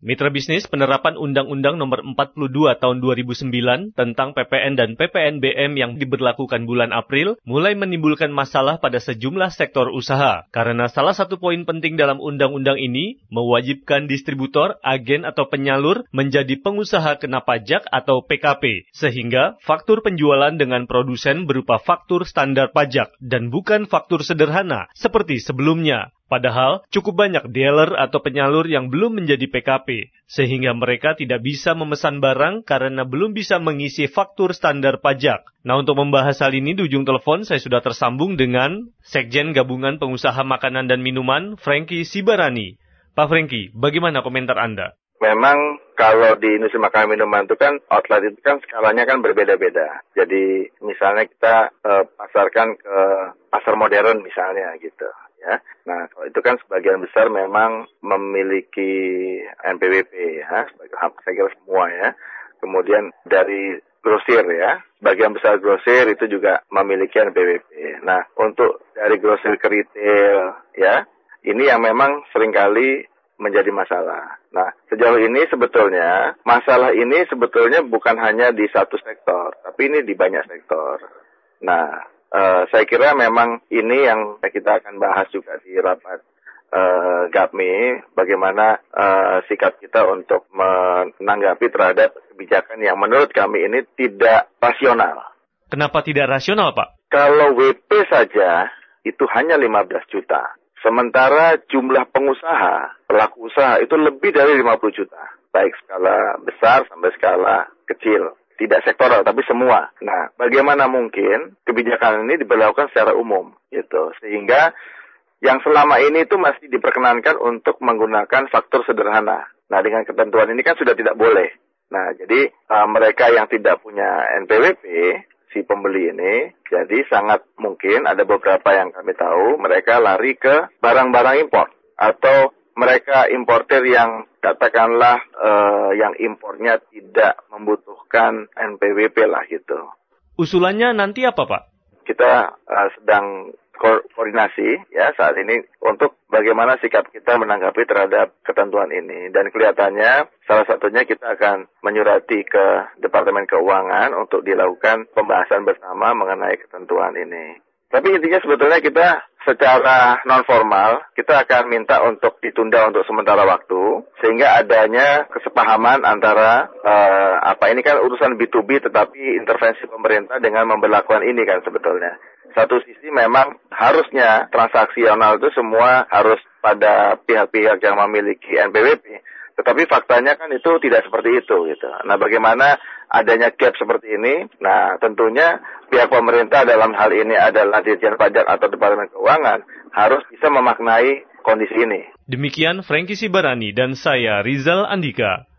Mitra bisnis penerapan Undang-Undang Nomor 42 Tahun 2009 tentang PPN dan PPNBM yang diberlakukan bulan April mulai menimbulkan masalah pada sejumlah sektor usaha. Karena salah satu poin penting dalam undang-undang ini mewajibkan distributor, agen atau penyalur menjadi pengusaha kena pajak atau PKP. Sehingga faktur penjualan dengan produsen berupa faktur standar pajak dan bukan faktur sederhana seperti sebelumnya. Padahal cukup banyak dealer atau penyalur yang belum menjadi PKP, sehingga mereka tidak bisa memesan barang karena belum bisa mengisi faktur standar pajak. Nah, untuk membahas hal ini di ujung telepon saya sudah tersambung dengan Sekjen Gabungan Pengusaha Makanan dan Minuman, Franky Sibarani. Pak Franky, bagaimana komentar Anda? Memang kalau di industri makanan minuman itu kan outlet itu kan skalanya kan berbeda-beda. Jadi misalnya kita pasarkan ke pasar modern misalnya gitu. Ya. Nah, kalau itu kan sebagian besar memang memiliki NPWP ya, saya kira semua ya. Kemudian dari grosir ya, sebagian besar grosir itu juga memiliki NPWP. Nah, untuk dari grosir ke retail ya, ini yang memang seringkali menjadi masalah. Nah, sejauh ini sebetulnya masalah ini sebetulnya bukan hanya di satu sektor, tapi ini di banyak sektor. Nah, saya kira memang ini yang kita akan bahas juga di rapat GAPMI, bagaimana sikap kita untuk menanggapi terhadap kebijakan yang menurut kami ini tidak rasional. Kenapa tidak rasional, Pak? Kalau WP saja itu hanya 15 juta. Sementara jumlah pengusaha, pelaku usaha itu lebih dari 50 juta. Baik skala besar sampai skala kecil. Tidak sektoral, tapi semua. Nah, bagaimana mungkin kebijakan ini diberlakukan secara umum, gitu. Sehingga yang selama ini itu masih diperkenankan untuk menggunakan faktur sederhana. Nah, dengan ketentuan ini kan sudah tidak boleh. Nah, jadi mereka yang tidak punya NPWP, si pembeli ini, jadi sangat mungkin ada beberapa yang kami tahu, mereka lari ke barang-barang impor. Atau mereka importer yang katakanlah yang impornya tidak membutuhkan NPWP lah gitu. Usulannya nanti apa, Pak? Kita sedang koordinasi ya saat ini untuk bagaimana sikap kita menanggapi terhadap ketentuan ini. Dan kelihatannya salah satunya kita akan menyurati ke Departemen Keuangan untuk dilakukan pembahasan bersama mengenai ketentuan ini. Tapi intinya sebetulnya kita secara non-formal, kita akan minta untuk ditunda untuk sementara waktu, sehingga adanya kesepahaman antara, ini kan urusan B2B, tetapi intervensi pemerintah dengan memberlakukan ini kan sebetulnya. Satu sisi memang harusnya transaksional itu semua harus pada pihak-pihak yang memiliki NPWP. Tetapi faktanya kan itu tidak seperti itu gitu. Nah, bagaimana adanya gap seperti ini? Nah, tentunya pihak pemerintah dalam hal ini adalah Dirjen Pajak atau Departemen Keuangan harus bisa memaknai kondisi ini. Demikian Franky Sibarani dan saya Rizal Andika.